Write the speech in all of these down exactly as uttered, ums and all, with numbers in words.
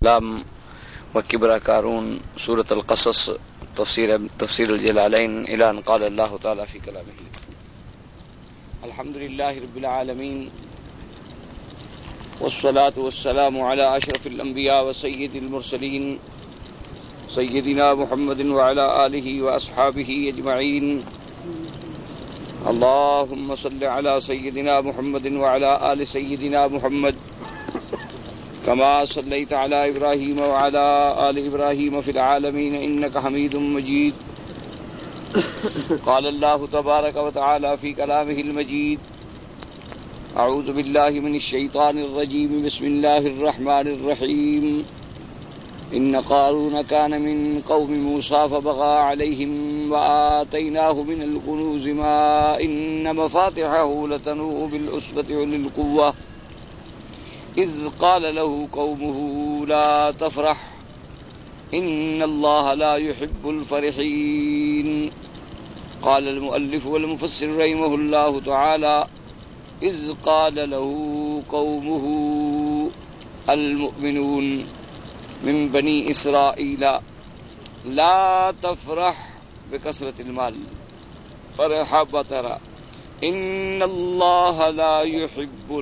لام وكبر كارون سورة القصص تفسير تفسير الجلالين إلى أن قال الله تعالى في كلامه: الحمد لله رب العالمين والصلاة والسلام على أشرف الأنبياء وسيد المرسلين سيدنا محمد وعلى آله وأصحابه أجمعين. اللهم صل على سيدنا محمد وعلى آل سيدنا محمد كما صليت على إبراهيم وعلى آل إبراهيم في العالمين إنك حميد مجيد. قال الله تبارك وتعالى في كلامه المجيد: أعوذ بالله من الشيطان الرجيم بسم الله الرحمن الرحيم. إن قارون كان من قوم موسى فبغى عليهم وآتيناه من الكنوز ما إن مفاتحه لتنوء بالعصبة أولي القوة إذ قال له قومه لا تفرح إن الله لا يحب الفرحين. قال المؤلف والمفسر رحمه الله تعالى: إذ قال له قومه المؤمنون من بني إسرائيل لا تفرح بكثرة المال فرح بطرا إن الله لا يحب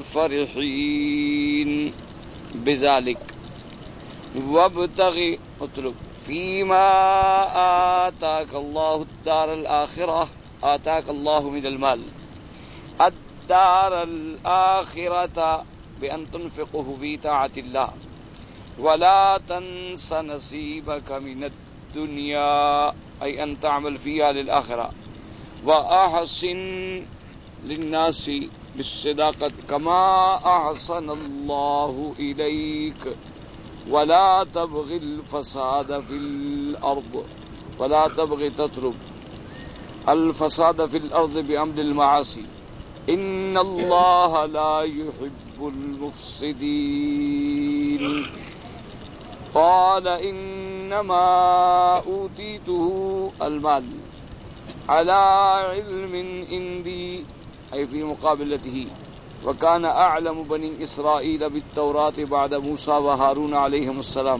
الفرحين بذلك وابتغ اطلب فيما آتاك الله الدار الآخرة آتاك الله من المال الدار الآخرة بأن تنفقه في طاعة الله ولا تنس نصيبك من الدنيا أي أن تعمل فيها للآخرة وأحسن للناس بالصداقة كما أحسن الله إليك ولا تبغ الفساد في الأرض ولا تبغ تطلب الفساد في الأرض بأمر المعاصي إن الله لا يحب المفسدين. قال إنما أوتيته المال على علم عندي أي في مقابلته وكان أعلم بني إسرائيل بالتوراة بعد موسى وهارون عليهم السلام.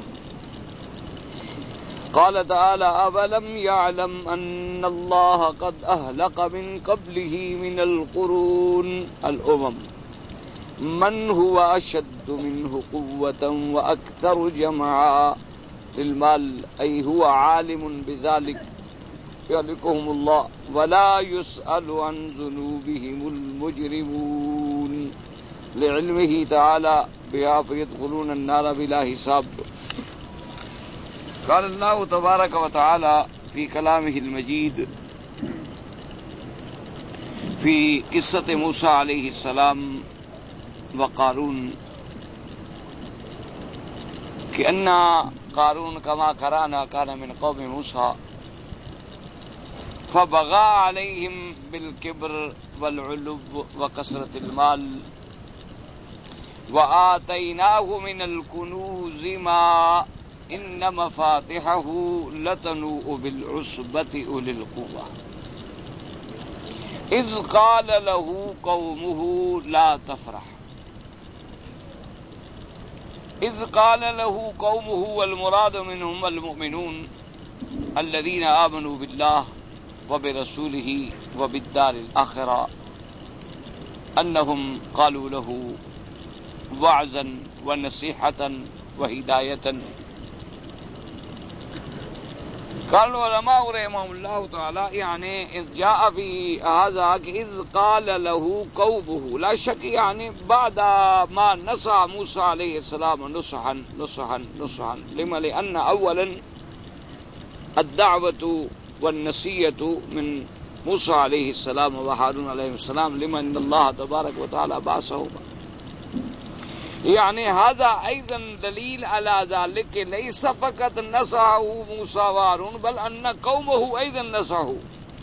قال تعالى: أولم يعلم أن الله قد أهلك من قبله من القرون الأمم من هو أشد منه قوة وأكثر جمعا للمال أي هو عالم بذلك يهلكهم الله ولا يسأل عن ذنوبهم المجرمون لعلمه تعالى بها فيدخلون النار بلا حساب. قال الله تبارك وتعالى في كلامه المجيد في قصة موسى عليه السلام وقارون كأن قارون كما قرأنا كان من قوم موسى فبغى عليهم بالكبر والعلو وكثرة المال وآتيناه من الكنوز ما إن مفاتحه لتنوء بالعصبة أولي القوة إذ قال له قومه لا تفرح. إذ قال له قومه والمراد منهم المؤمنون الذين آمنوا بالله وبرسوله وبالدار الآخرة أنهم قالوا له وعظا ونصيحة وهداية. قال العلماء رحمهم الله تعالى يعني إذ جاء في هذا إذ قال له قومه لا شك يعني بعد ما نصح موسى عليه السلام نصحا نصحا نصحا لما لأن أولا الدعوة والنصيحة من موسى عليه السلام وهارون عليه السلام لمن الله تبارك وتعالى بعثهما يعني هذا أيضا دليل على ذلك ليس فقط نصحه موسى وهارون بل أن قومه أيضا نصحه.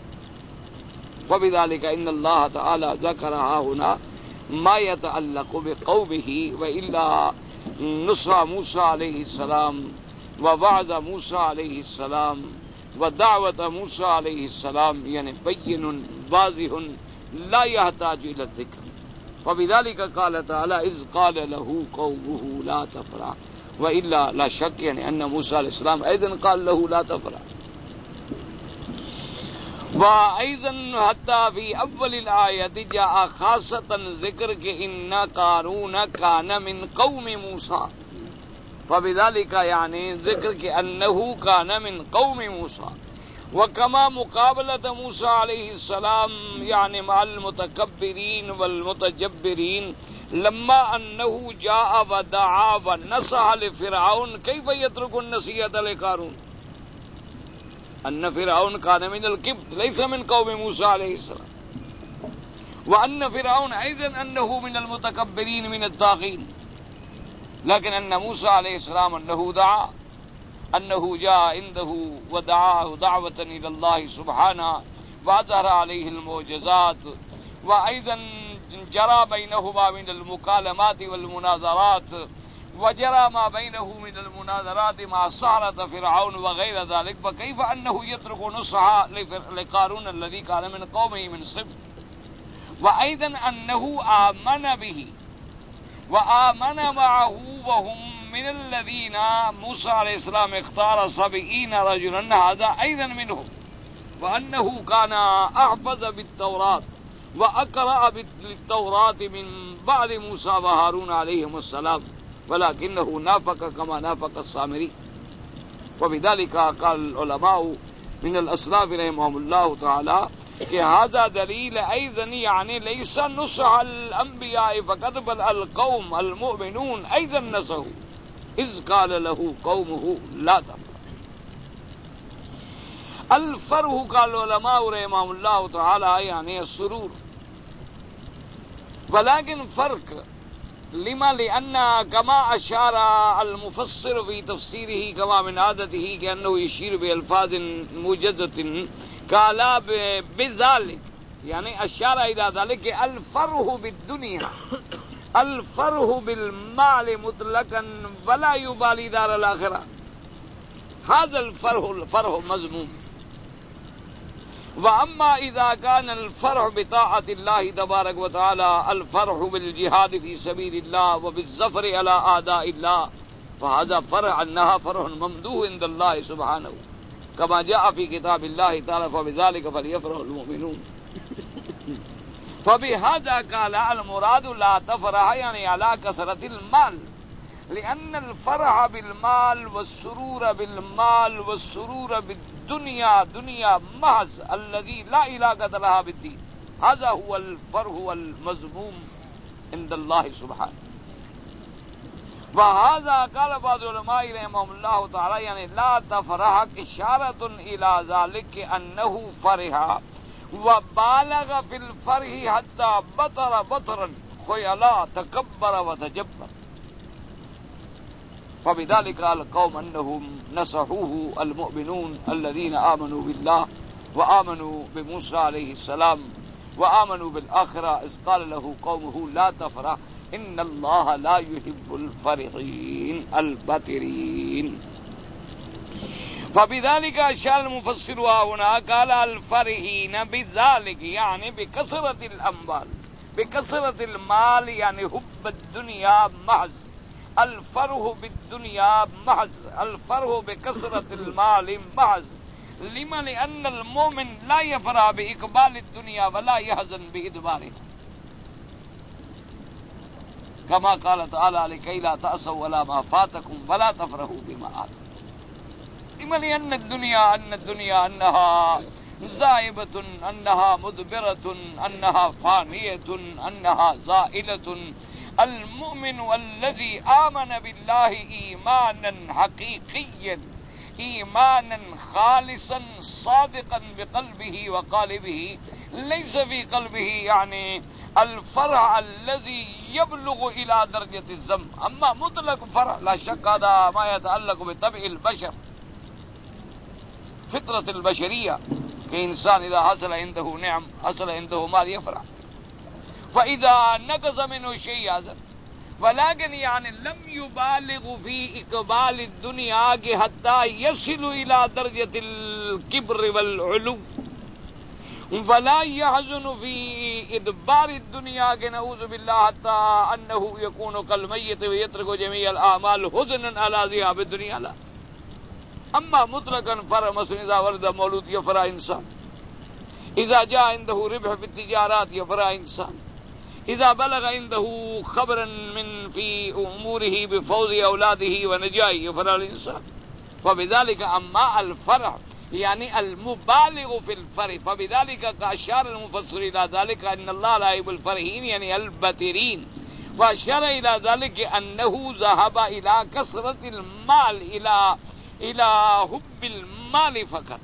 فبذلك إن الله تعالى ذكرها هنا ما يتعلق بقومه وإلا نصح موسى عليه السلام ووعظ موسى عليه السلام ودعوة موسى عليه السلام يعني بين واضح لا يحتاج إلى الذكر. فبذلك قال تعالى إذ قال له قومه لا تفرح وإلا لا شك يعني أن موسى عليه السلام أيضا قال له لا تفرح. وأيضا حتى في أول الآية جاء خاصة ذكر کہ إن قارون كان من قوم موسى، فبذلك يعني ذكر کہ أنه كان من قوم موسى. وكما مقابلة موسى عليه السلام يعني مع المتكبرين والمتجبرين لما أنه جاء ودعا ونصح لفرعون كيف يترك النصيحة لقارون، أن فرعون كان من الكبت ليس من قوم موسى عليه السلام، وأن فرعون أيضا أنه من المتكبرين من الطاغين، لكن أن موسى عليه السلام أنه دعا، أنه جاء عنده ودعاه دعوة إلى الله سبحانه وأظهر عليه المعجزات، وأيضا جرى بينهما من المكالمات والمناظرات، وجرى ما بينه من المناظرات مع سحرة فرعون وغير ذلك، فكيف أنه يترك نصحا لقارون الذي كان من قومه من صبر. وأيضا أنه آمن به وآمن معه وهم من الذين موسى عليه السلام اختار سبعين رجلا، هذا أيضا منهم. وأنه كان أحفظ بالتوراة وأقرأ بالتوراة من بعد موسى وهارون عليهم السلام، ولكنه نافق كما نافق السامري. وبذلك قال العلماء من الأسلاف رحمهم الله تعالى کہ هذا دلیل أيضا يعني ليس نصح الأنبياء فقط بل القوم المؤمنون أيضا نصحوا إذ قال له قومه لا تفرح. الفرح قال العلماء رحمهم الله تعالى يعني السرور، ولكن فرق لما لأن كما أشار المفسر في تفسيره كما من عادته كأنه يشير بألفاظ موجزة قال بذلك يعني أشار إلى ذلك الفرح بالدنيا الفرح بالمال مطلقا ولا يبالي دار الآخرة، هذا الفرح الفرح مذموم. وأما إذا كان الفرح بطاعة الله تبارك وتعالى الفرح بالجهاد في سبيل الله وبالظفر على أعداء الله، فهذا فرح أنها فرح ممدوح عند الله سبحانه كما جاء في كتاب الله تعالى فبذلك فليفرح المؤمنون. فبهذا قال المراد لا تفرح يعني على كثرة المال، لأن الفرح بالمال والسرور بالمال والسرور بالدنيا دنيا محض الذي لا علاقة لها بالدين، هذا هو الفرح المذموم عند الله سبحانه. وهذا قال بعض العلماء رحمهم الله تعالى يعني لا تفرح إشارة إلى ذلك أنه فرح وبالغ في الفرح حتى بطر بطرا خيلا تكبر وتجبر. فبذلك قال القوم أنهم نصحوه المؤمنون الذين آمنوا بالله وآمنوا بموسى عليه السلام وآمنوا بالآخرة إذ قال له قومه لا تفرح إن الله لا يحب الفرحين البطرين. فبذلك أشار المفسر هنا قال الفرحين بذلك يعني بكثرة الأموال بكثرة المال يعني حب الدنيا محض، الفرح بالدنيا محض، الفرح بكثرة المال محض. لما لأن المؤمن لا يفرح بإقبال الدنيا ولا يحزن بإدبارها، كما قال تعالى لكي لا تأسوا ولا ما فاتكم ولا تفرحوا بما آتاكم. لما لأن الدنيا أن الدنيا أنها زائبة أنها مدبرة أنها فانية أنها زائلة. المؤمن الذي آمن بالله إيمانا حقيقيا إيمانا خالصا صادقا بقلبه وقالبه ليس في قلبه يعني الفرح الذي يبلغ إلى درجة الذم. أما مطلق فرح لا شك هذا ما يتعلق بطبع البشر فطرة البشرية، كإنسان إذا حصل عنده نعم حصل عنده مال يفرح، فإذا نقص منه شيء يحزن. ولكن يعني لم يبالغ في إقبال الدنيا حتى يصل إلى درجة الكبر والعلو. ولا يحزن في ادبار الدنيا کہ نعوذ بالله حتى انه يكون كالميت ويترك جميع الاعمال حزنا على ذهاب الدنيا لا. اما مطلقا فر مثلا اذا ورد مولود يفرح انسان، اذا جاء عنده ربح في التجارات يفرح انسان، اذا بلغ عنده خبرا من في اموره بفوز اولاده ونجاه يفرح الانسان. فبذلك اما الفرح يعني المبالغ في الفرح، فبذلك كأشار المفسر إلى ذلك أن الله لا يحب الفرحين يعني البترين، وأشار إلى ذلك أنه ذهب إلى كثرة المال، إلى إلى حب المال فقط.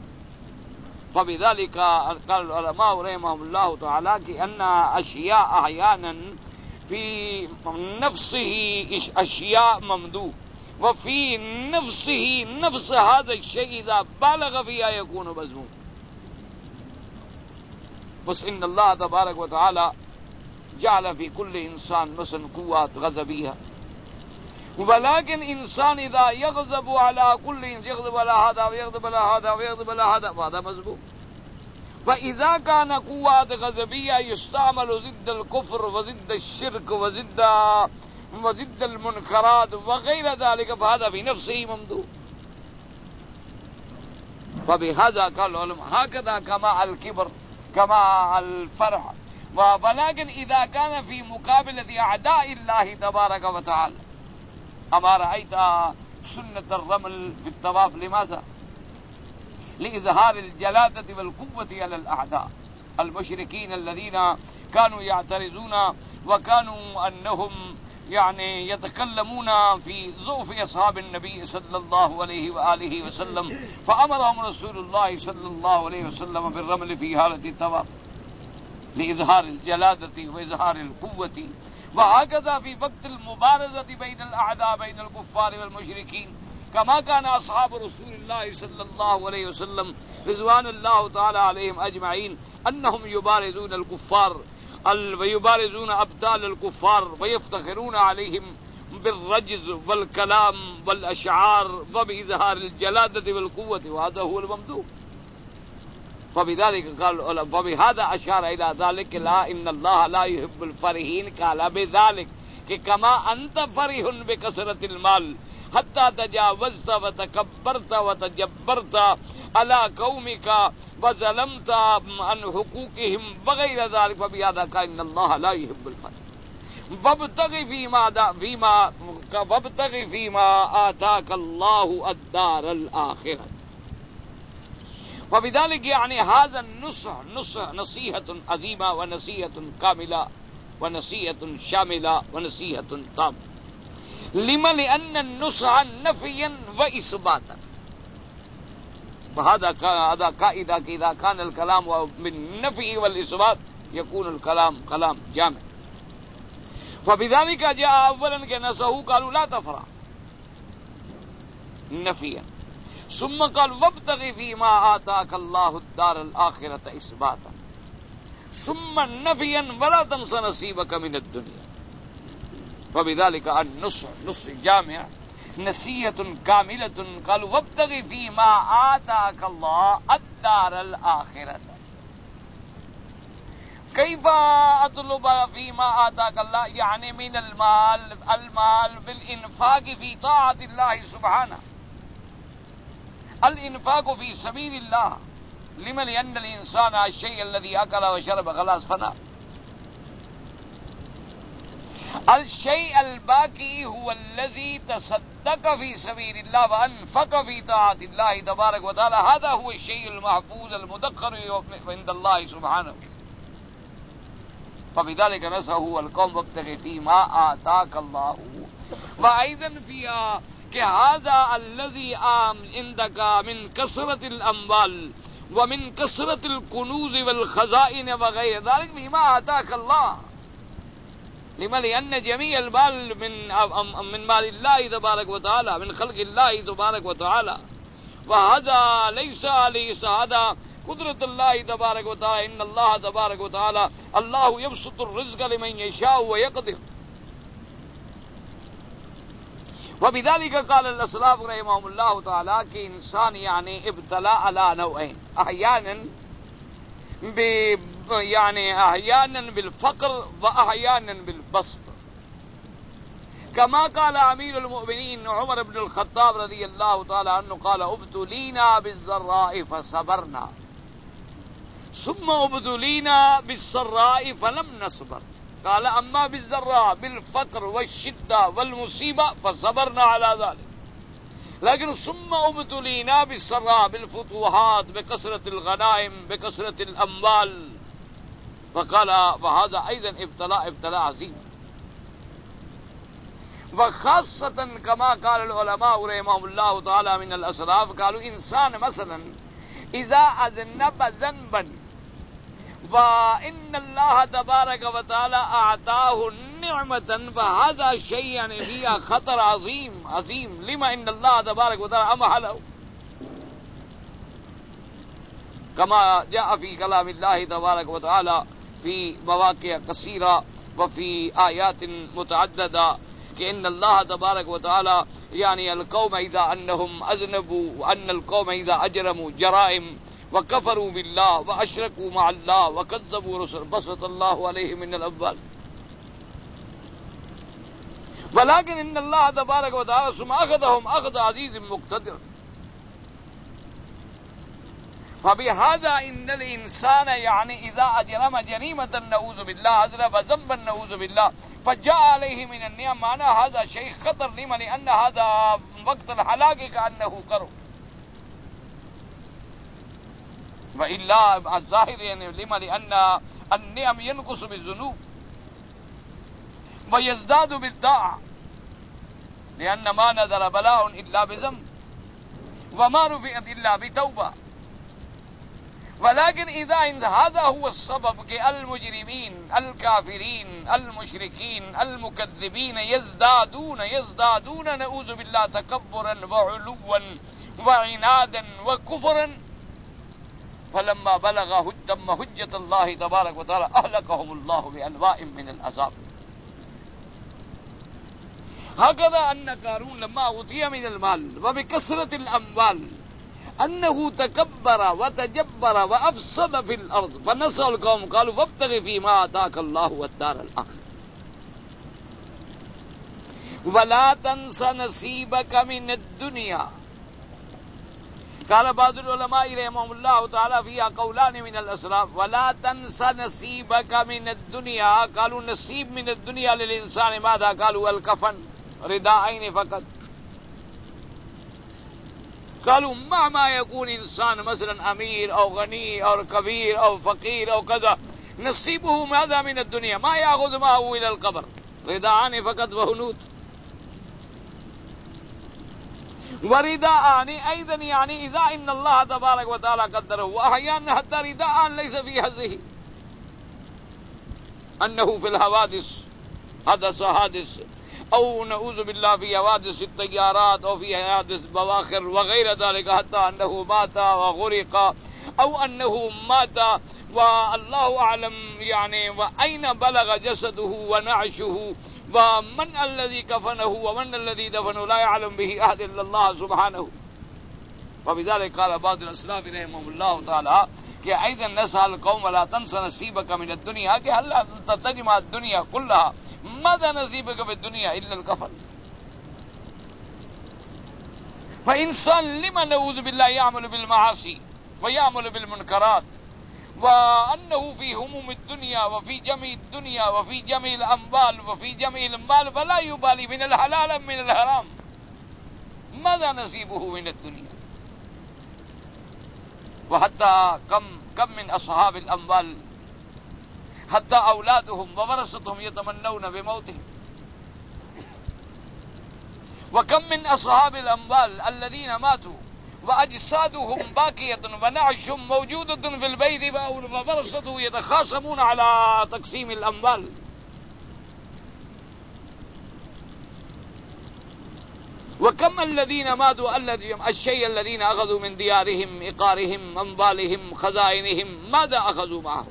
فبذلك قال العلماء رحمهم الله تعالى أن أشياء أحيانا في نفسه أشياء ممدوح، وفي نفسه نفس هذا الشيء إذا بالغ فيها يكون مذموم. بس إن الله تبارك وتعالى جعل في كل إنسان مثلا قوات غضبية، ولكن إنسان إذا يغضب على كل إنسان يغضب على هذا ويغضب على هذا ويغضب على هذا فهذا مذموم. فإذا كان قوات غضبية يستعمل ضد الكفر وضد الشرك وضد وضد المنكرات وغير ذلك فهذا في نفسه ممدوح. فبهذا قال العلماء هكذا كما الكبر كما الفرح، ولكن إذا كان في مقابلة أعداء الله تبارك وتعالى. أما رأيت سنة الرمل في الطواف لماذا؟ لإظهار الجلادة والقوة على الأعداء المشركين الذين كانوا يعترضون وكانوا أنهم يعني يتكلمون في ضعف أصحاب النبي صلى الله عليه وآله وسلم، فأمرهم رسول الله صلى الله عليه وسلم بالرمل في حالة الطواف لإظهار الجلادة وإظهار القوة. وهكذا في وقت المبارزة بين الأعداء بين الكفار والمشركين كما كان أصحاب رسول الله صلى الله عليه وسلم رضوان الله تعالى عليهم أجمعين أنهم يبارزون الكفار ويبارزون أبطال الكفار ويفتخرون عليهم بالرجز والكلام والأشعار وبإظهار الجلادة والقوة، وهذا هو الممدوح. فبذلك قال فبهذا أشار إلى ذلك لا إن الله لا يحب الفرحين. قال بذلك کہ كما أنت فرح بكثرة المال حتى تجاوزت وتكبرت وتجبرت على قومك وظلمت عن حقوقهم وغير ذلك، فبهذا قال إن الله لا يحب الفرح. وابتغ فيما فيما وابتغ فيما آتاك الله الدار الآخرة. وبذلك يعني هذا النصح نصح نصيحة عظيمة ونصيحة كاملة ونصيحة شاملة ونصيحة تامة. لما لأن النصح نفيا وإثباتا. وهذا هذا قاعدة إذا كان الكلام بالنفي والإثبات يكون الكلام كلام جامع. فبذلك جاء أولا كنصحه قالوا لا تفرح نفيا، ثم قال وابتغ فيما آتاك الله الدار الآخرة إثباتا، ثم نفيا ولا تنس نصيبك من الدنيا. فبذلك النصح نصح جامع نصيحة كاملة. قالوا وابتغ فيما آتاك الله الدار الآخرة. كيف أطلب فيما آتاك الله؟ يعني من المال المال بالإنفاق في طاعة الله سبحانه، الإنفاق في سبيل الله. لما لأن الإنسان الشيء الذي أكل وشرب خلاص فنى. الشيء الباقي هو الذي تصدق في سبيل الله وأنفق في طاعة الله تبارك وتعالى، هذا هو الشيء المحفوظ المدخر عند الله سبحانه. فبذلك نصحه القوم وابتغ فيما آتاك الله. وأيضا فيها كهذا الذي آم عندك من كثرة الأموال ومن كثرة الكنوز والخزائن وغير ذلك فيما آتاك الله. لما لأن جميع المال من من مال الله تبارك وتعالى من خلق الله تبارك وتعالى، وهذا ليس ليس هذا قدرة الله تبارك وتعالى. إن الله تبارك وتعالى الله يبسط الرزق لمن يشاء ويقدر. وبذلك قال الاسلاف رحمهم الله تعالى کہ انسان يعني ابتلاء على نوعين. احيانا يعني احيانا بالفقر واحيانا بالبسط، كما قال امير المؤمنين عمر بن الخطاب رضي الله تعالى عنه قال ابتلينا بالضراء فصبرنا ثم ابتلينا بالسراء فلم نصبر، قال اما بالضراء بالفقر والشدة والمصيبة فصبرنا على ذلك، لیکن ثم ابتلينا بالسراء بالفتوحات بكثرة الغنائم بكثرة الاموال، فقال وهذا ايضا ابتلاء ابتلاء عظيم. وخاصة كما قال العلماء رحمهم الله تعالى من الاسلاف قالوا انسان مثلا اذا اذنب ذنبا وان الله تبارك وتعالى اعطاه نعمة فهذا شيء يعني فيها خطر عظيم عظيم لما ان الله تبارك وتعالى امح له، كما جاء في كلام الله تبارك وتعالى في مواقع كثيرة وفي آيات متعددة کہ ان اللہ تبارک و تعالی یعنی القوم اذا انہم اذنبوا وان القوم اذا اجرموا جرائم وكفروا بالله واشركوا مع الله وكذبوا رسل بسط الله عليهم من الاموال، ولكن ان الله تبارك وتعالى ثم اخذهم اخذ عزيز مقتدر. فبهذا ان الانسان يعني اذا اجرم جريمة نعوذ بالله اذنب ذنبا نعوذ بالله فجاء عليه من النعم معنى هذا شيء خطر لمن لان هذا وقت الهلاك كانه قرب، والا الظاهر يعني لمن لان النعم ينقص بالذنوب ويزداد بالطاعة، لان ما نزل بلاء الا بذنب وما رفعت الا بتوبة، ولكن اذا هذا هو السبب کہ المجرمین الكافرین المشرکین المكذبین يزدادون يزدادون نعوذ بالله تكبرا وعلوا وعنادا وكفرا، فلما بلغ تم حجة الله تبارك وتعالى اهلكهم الله بانواع من العذاب. هكذا ان قارون لما اوتي من المال وبكثرة الاموال انه تكبر وتجبر وافسد في الارض، فنسأل القوم قالوا وابتغ فيما اتاك الله والدار الاخره ولا تنس نصيبك من الدنيا. قال بعض العلماء رحمهم الله تعالى فيها قولان من الاسلاف ولا تنس نصيبك من الدنيا، قالوا نصيب من الدنيا للانسان ماذا؟ قالوا الكفن رداءين فقط. قالوا ما ما يكون انسان مثلا امير او غني او كبير او فقير او كذا نصيبه ماذا من الدنيا؟ ما ياخذ معه الى القبر رداءان فقط وهنود. ورداءان ايضا يعني اذا ان الله تبارك وتعالى قدره، واحيانا حتى رداء ليس في حظه، انه في الحوادث حدث حادث او نعوذ بالله في حوادث الطيارات او في حوادث بواخر وغير ذلك، حتى انه مات وغرق او انه مات والله اعلم يعني واين بلغ جسده ونعشه ومن الذي كفنه ومن الذي دفنه لا يعلم به احد الا الله سبحانه. وبذلك قال بعض الاسلاف رحمهم الله تعالى کہ ايضا نسأل القوم لا تنس نصيبك من الدنيا کہ هل تجمع الدنيا كلها ماذا نصيبك في الدنيا الا الكفن. فانسان لما نعوذ بالله يعمل بالمعاصي ويعمل بالمنكرات وانه في هموم الدنيا وفي جميع الدنيا وفي جميع الاموال وفي جميع المال فلا يبالي من الحلال ام من الحرام، ماذا نصيبه من الدنيا؟ وحتى كم كم من اصحاب الاموال حتى اولادهم وورثتهم يتمنون بموتهم، وكم من اصحاب الاموال الذين ماتوا واجسادهم باقية ونعشهم موجودة في البيت وورثته يتخاصمون على تقسيم الاموال. وكم الذين ماتوا الذين الشيء الذين اخذوا من ديارهم عقارهم اموالهم خزائنهم ماذا اخذوا معهم.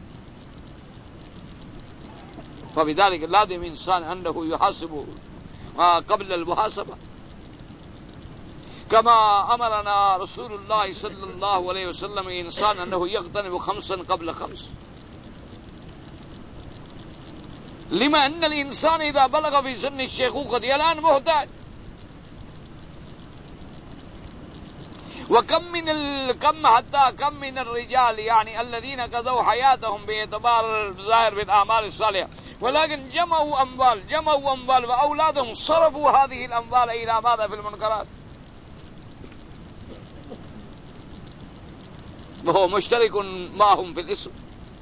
فبذلك لازم انسان انه يحاسب قبل المحاسبة. كما أمرنا رسول الله صلى الله عليه وسلم إنسان أنه يغتنم خمسا قبل خمس. لما أن الإنسان إذا بلغ في سن الشيخوخة الآن محتاج. وكم من الكم حتى كم من الرجال يعني الذين قضوا حياتهم باعتبار الظاهر بالأعمال الصالحة ولكن جمعوا أموال جمعوا أموال وأولادهم صرفوا هذه الأموال إلى ماذا؟ في المنكرات. وهو مشترك معهم في الاسم.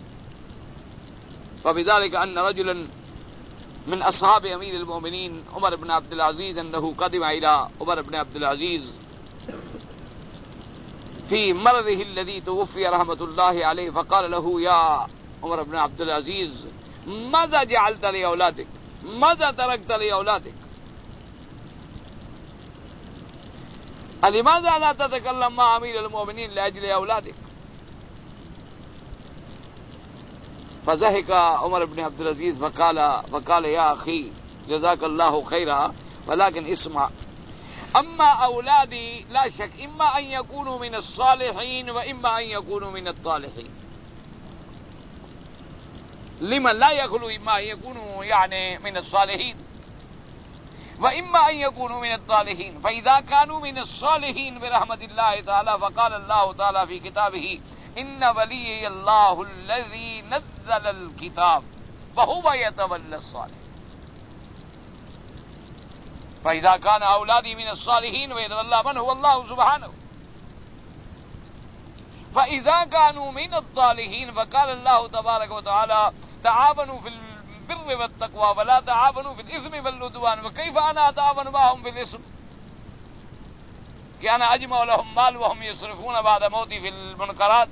فبذلك أن رجلا من أصحاب أمير المؤمنين عمر بن عبد العزيز أنه قدم إلى عمر بن عبد العزيز في مرضه الذي توفي رحمة الله عليه فقال له يا عمر بن عبد العزيز ماذا جعلت لأولادك؟ ماذا تركت لأولادك؟ لماذا لا تتكلم مع أمير المؤمنين لأجل أولادك؟ فضحك عمر بن عبد العزيز فقال فقال يا أخي جزاك الله خيرا ولكن اسمع، أما أولادي لا شك إما أن يكونوا من الصالحين وإما أن يكونوا من الطالحين. لمن لا يخلو إما أن يكونوا يعني من الصالحين وإما أن يكونوا من الطالحين. فإذا كانوا من الصالحين برحمة الله تعالى فقال الله تعالى في كتابه إن ولي الله الذي نزل الكتاب وهو يتولى الصالح. فإذا كان أولادي من الصالحين ويتولى من هو الله سبحانه. فإذا كانوا من الطالحين فقال الله تبارك وتعالى تعاونوا في البر والتقوى ولا تعاونوا في الإثم والعدوان. وكيف أنا أتعاون معهم في الإثم؟ کہ أنا أجمع لهم مال وهم يصرفون بعد موتي في المنكرات.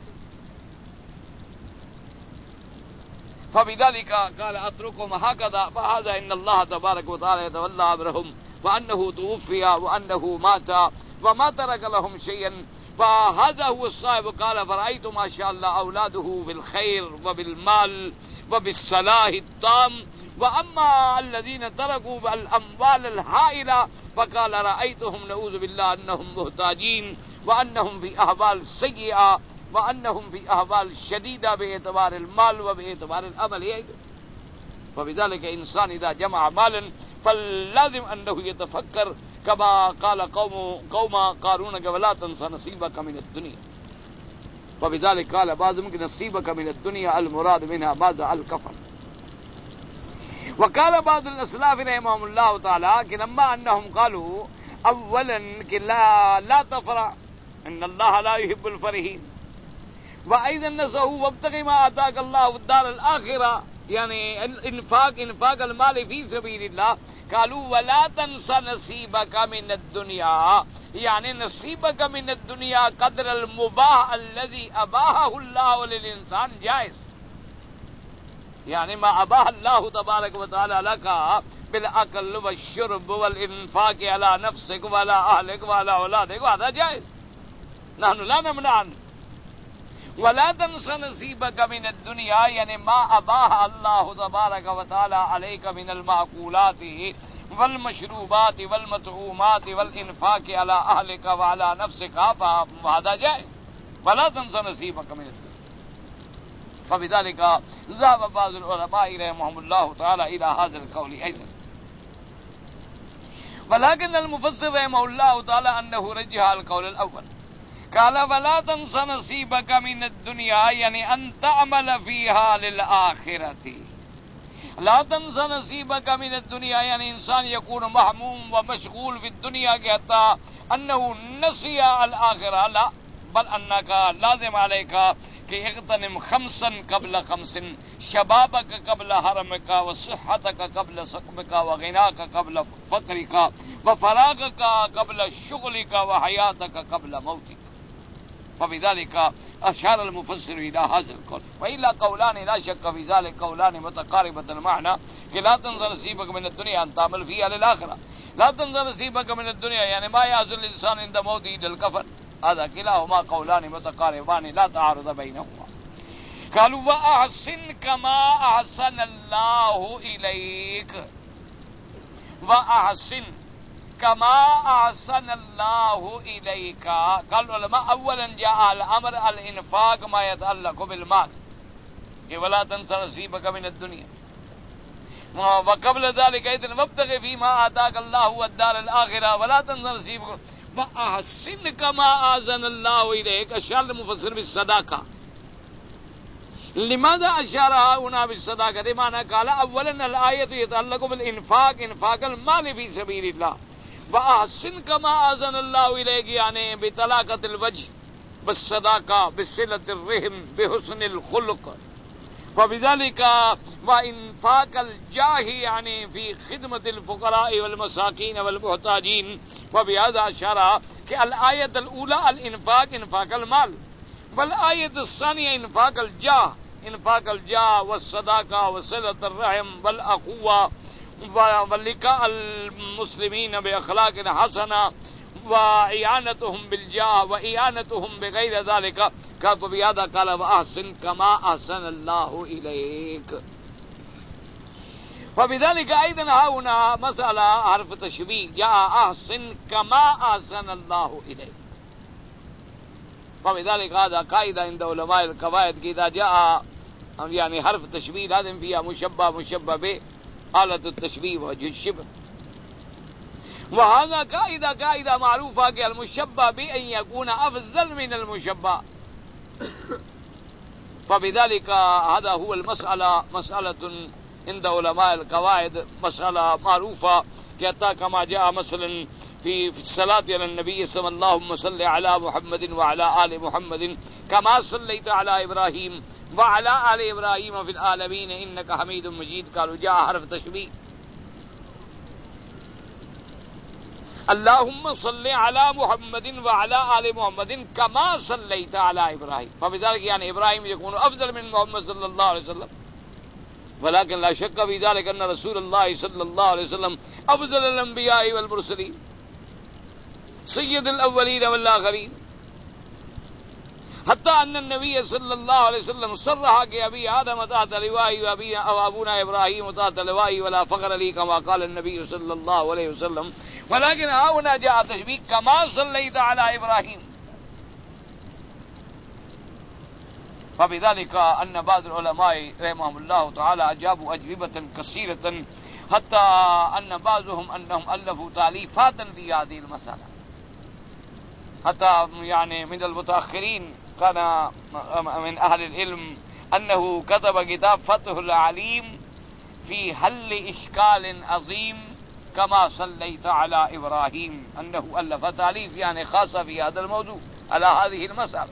فبذلك قال أتركهم هكذا. فهذا إن الله تبارك وتعالى يتولى أمرهم وأنه توفي وأنه مات وما ترك لهم شيئا. فهذا هو الصاحب. قال فرأيت ما شاء الله أولاده بالخير وبالمال وبالصلاح التام. وأما الذين تركوا الأموال الهائلة فقال رأيتهم نعوذ بالله أنهم محتاجين وأنهم في أحوال سيئة وأنهم في أحوال شديدة باعتبار المال وباعتبار الأمل. فبذلك إنسان إذا جمع مالا فلازم أنه يتفكر كما قال قوم قوم قارون ولا تنس نصيبك من الدنيا. فبذلك قال بعضهم نصيبك من الدنيا المراد منها ماذا؟ الكفن. وقال بعض الأسلاف رحمهم الله تعالى کہ لما أنهم قالوا أولا کہ لا لا تفرح إن الله لا يحب الفرحين وأيضا نسوا وابتغ ما آتاك الله الدار الآخرة يعني انفاق انفاق المال في سبيل الله. قالوا ولا تنس نصيبك من الدنيا يعني نصيبك من الدنيا قدر المباح الذي أباحه الله للإنسان جائز. يعني ما أباح الله تبارك وتعالى لك بالأكل والشرب والإنفاق على نفسك وعلى أهلك وعلى أولادك وهذا جائز نحن لا نمنع عنه. ولا تنس نصيبك من الدنيا يعني ما أباح الله تبارك وتعالى عليك من المأكولات والمشروبات والمطعومات والإنفاق على أهلك وعلى نفسك فهذا جائز. ولا تنس نصيبك من الدنيا. فبذلك ذهب بعض العلماء رحمهم الله تعالى إلى هذا القول أيضا. ولكن المفسر رحمه الله تعالى أنه رجح القول الأول. قال ولا تنس نصيبك من الدنيا يعني أن تعمل فيها للآخرة. لا تنس نصيبك من الدنيا يعني إنسان يكون مهموم ومشغول في الدنيا حتى أنه نسي الآخرة. لا بل أنك لازم عليك کہ اغتنم خمسا قبل خمس شبابك قبل حرمك وصحتك قبل سقمك وغناك قبل فقرك وفراغك قبل شغلك وحياتك قبل موتك. فبذلك أشار المفسر إلى هذا القول. وإلا قولان لا شك في ذلك قولان متقاربة المعنى کہ لا تنس نصيبك من الدنيا أن تعمل فيها للآخرة. لا تنس نصيبك من الدنيا يعني ما يحصل الإنسان عند موته إلى الكفن. هذا كلاهما قولان متقاربان لا تعارض بينهما. قالوا وأحسن كما أحسن الله إليك. وأحسن کما احسن اللہ الیک. قال العلماء اولا جاء الامر الانفاق ما يتعلق بالمال کہ ولا تنس نصیبک من الدنیا وقبل ذلك اذن وابتغ فيما آتاك الله والدار الآخرة ولا تنس نصيبك واحسن كما احسن الله اليك. اشار المفسر بالصداقة. لماذا اشار هنا بالصداقة؟ معنى قال اولا الآية يتعلق بالانفاق انفاق المال في سبيل الله واحسن كما احسن الله اليك يعني بطلاقة الوجه بالصداقة بصلة الرحم بحسن الخلق وبذلك وانفاق الجاه يعني في خدمة الفقراء والمساكين والمحتاجين. وبهذا اشار کہ الآية الأولى الانفاق انفاق المال والآية الثانية انفاق الجاه انفاق الجاه والصداقة وصلة الرحم والأخوة ولقاء المسلمين بأخلاق حسنة وإعانتهم بالجاه وإعانتهم بغير ذلك. بهذا قال وأحسن كما أحسن الله إليك. وبذلك أيضا هنا مسألة حرف تشبيه جاء أحسن كما أحسن الله إليك. وبذلك هذا قاعدة عند علماء القواعد إذا جاء يعني حرف تشبيه لازم فيها مشبه مشبه به آلة التشبيه وجه الشبه. وهذا قاعدة قاعدة معروفة كالمشبه بأن يكون أفضل من المشبه. فبذلك هذا هو المسألة مسألة عند علماء القواعد مسألة معروفة كتا كما جاء مثلا في في الصلاة على النبي صلى الله عليه وسلم اللهم صل على محمد وعلى آل محمد كما صليت على إبراهيم وعلى آل إبراهيم في العالمين إنك حميد مجيد. قالوا جاء حرف تشبيه. اللهم صل على محمد وعلى آل محمد كما صليت على إبراهيم. فبذلك يعني إبراهيم يكون أفضل من محمد صلى الله عليه وسلم. ولكن لا شك في ذلك أن رسول الله صلى الله عليه وسلم أفضل الأنبياء والمرسلين سيد الأولين والآخرين. حتى أن النبي صلى الله عليه وسلم صرح كأبي آدم تحت لوائي وأبي أبونا إبراهيم تحت لوائي ولا فخر لي كما قال النبي صلى الله عليه وسلم. ولكن هنا جاء تشبيه كما صليت على إبراهيم. فبذلك أن بعض العلماء رحمهم الله تعالى أجابوا أجوبة كثيرة حتى أن بعضهم أنهم ألفوا تأليفات في هذه المسألة. حتى يعني من المتأخرين كان من أهل العلم أنه كتب كتاب فتح العليم في حل إشكال عظيم كما صليت على إبراهيم. أنه ألف تأليف يعني خاصة في هذا الموضوع على هذه المسألة.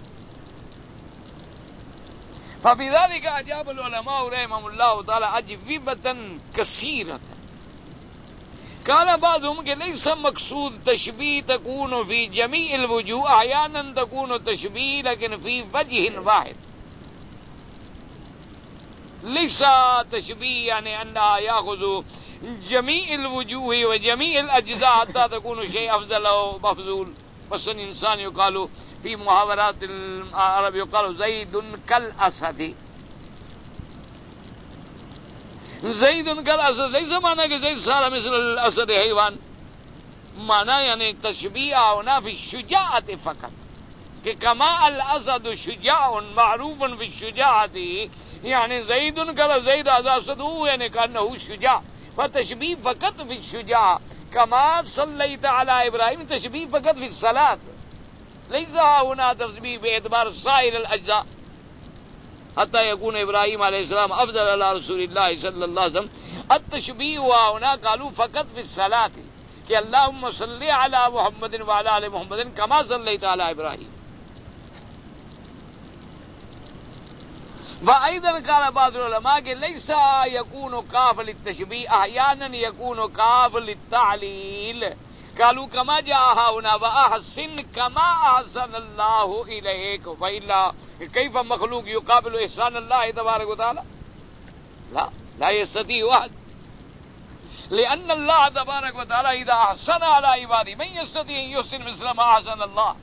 فبذلك أجاب العلماء رحمهم الله تعالى أجوبة كثيرة. قال بعضهم کہ ليس مقصود تشبيه تكون في جميع الوجوه أحيانا تكون تشبيه لكن في وجه واحد. ليس تشبيه يعني أنها يأخذ جميع الوجوه وجميع الأجزاء حتى تكون شيء أفضل أو مفضول. مثلا إنسان يقال في محاورات العرب يقال زيد كالأسد. زيد كالأسد ليس معنى کہ زيد صار مثل الأسد حيوان. معنى يعني تشبيه هنا في الشجاعة فقط کہ كما الأسد شجاع معروف في الشجاعة يعني زيد كال زيد هذا أسد هو يعني كأنه شجاع. فتشبيه فقط في الشجاع. كما صليت على إبراهيم تشبيه فقط في الصلاة. ليس هنا تشبيه باعتبار سائر الأجزاء حتى يكون إبراهيم عليه السلام أفضل على رسول الله صلى الله عليه وسلم. التشبيه هنا قالوا فقط في الصلاة کہ اللهم صل على محمد وعلى آل محمد كما صليت على إبراهيم. وأيضا قال بعض العلماء کہ ليس يكون كاف للتشبيه أحيانا يكون كاف للتعليل. قالوا كما جاء هنا وأحسن كما أحسن الله إليك. وإلا كيف مخلوق يقابل إحسان الله تبارك وتعالى؟ لا لا يستطيع أحد. لأن الله تبارك وتعالى إذا أحسن على عباده من يستطيع أن يحسن مثل ما أحسن الله.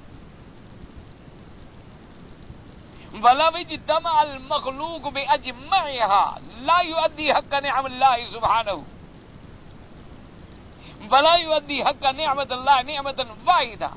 ولو اجتمع المخلوق بأجمعها لا يؤدي حق نعم الله سبحانه. ولا يؤدي حق نعمة الله نعمة واحدة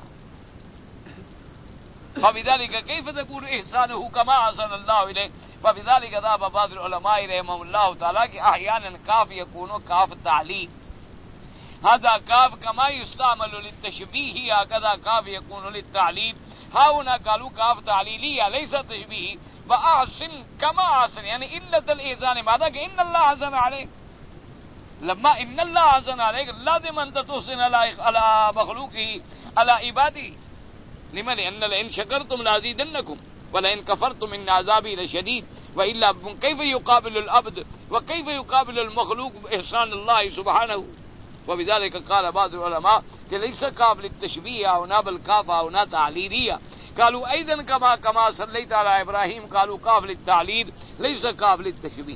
فبذلك كيف تكون إحسانه كما أحسن الله إليه. فبذلك ذهب بعض العلماء رحمهم الله تعالى کہ أحيانا كاف يكون كاف تعليل، هذا كاف كما يستعمل للتشبيه هكذا كاف يكون للتعليل. ها هنا قالوا كاف تعليلية ليس تشبيه. وأحسن كما أحسن يعني إلة الإحسان ماذا کہ إن الله أحسن عليك. لما إن الله أحسن عليك لازم أن تحسن على مخلوقه على عباده. لما لأن لئن شكرتم لأزيدنكم ولئن كفرتم إن عذابي لشديد. وإلا كيف يقابل العبد وكيف يقابل المخلوق إحسان الله سبحانه. وبذلك قال بعض العلماء کہ ليس كاف للتشبيه هنا بل كاف هنا تعليلية. قالوا أيضا كما كما صليت على إبراهيم قالوا كاف للتعليل ليس كاف للتشبيه.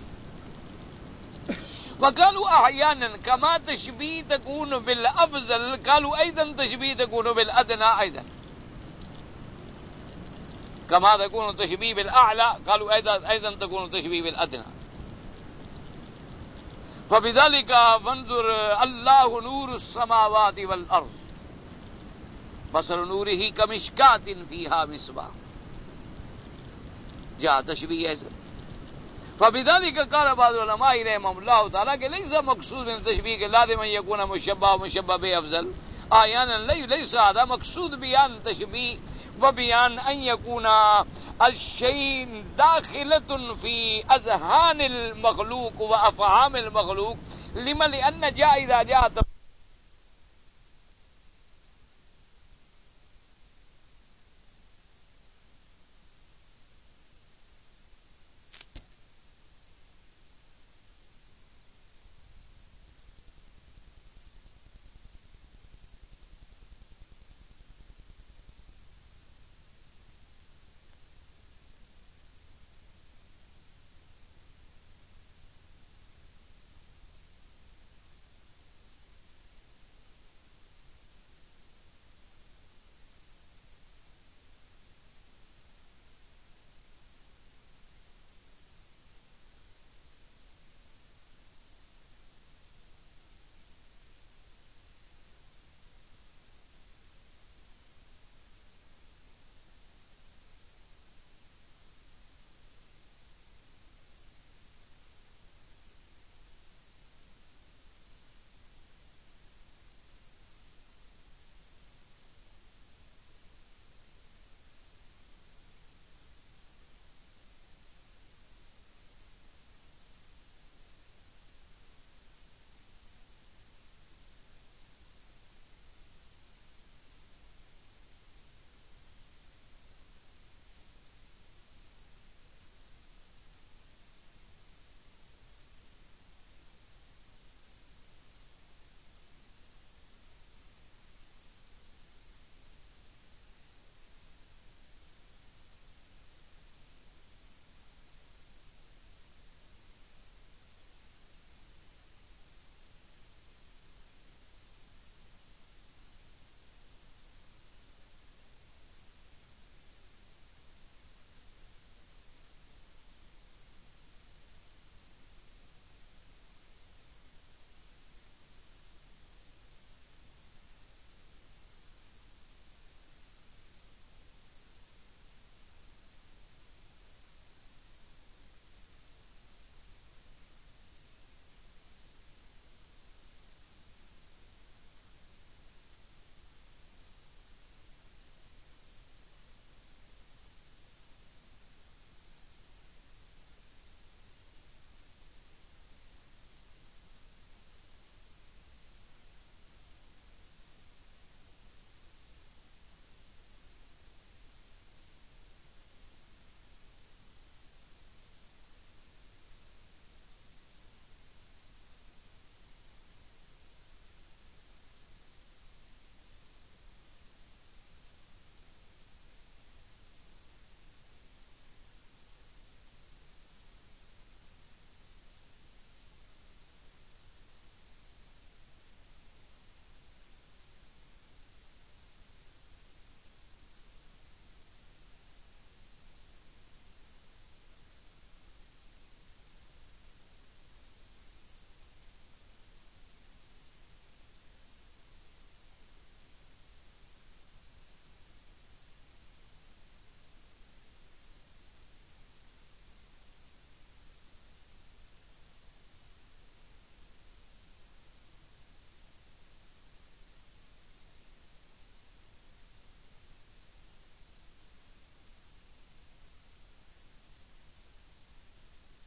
وقالوا أحيانا كما تشبيه تكون بالأفضل قالوا أيضا تشبيه تكون بالأدنى أيضا. كما تكون تشبيه بالأعلى قالوا أيضا أيضا تكون تشبيه بالأدنى. فبذلك فانظر الله نور السماوات والأرض مثل نوره كمشكاة فيها مصباح. جاء تشبيه ایسا. فبذلك قال بعض العلماء رحمهم الله تعالى کہ ليس مقصود التشبيه کہ لازم ان يكون مشبه ومشبه به افضل. احيانا ليس هذا مقصود بيان تشبيه وبيان ان يكون الشيء داخلة في اذهان المخلوق وافهام المخلوق. لما لان جاء اذا جاء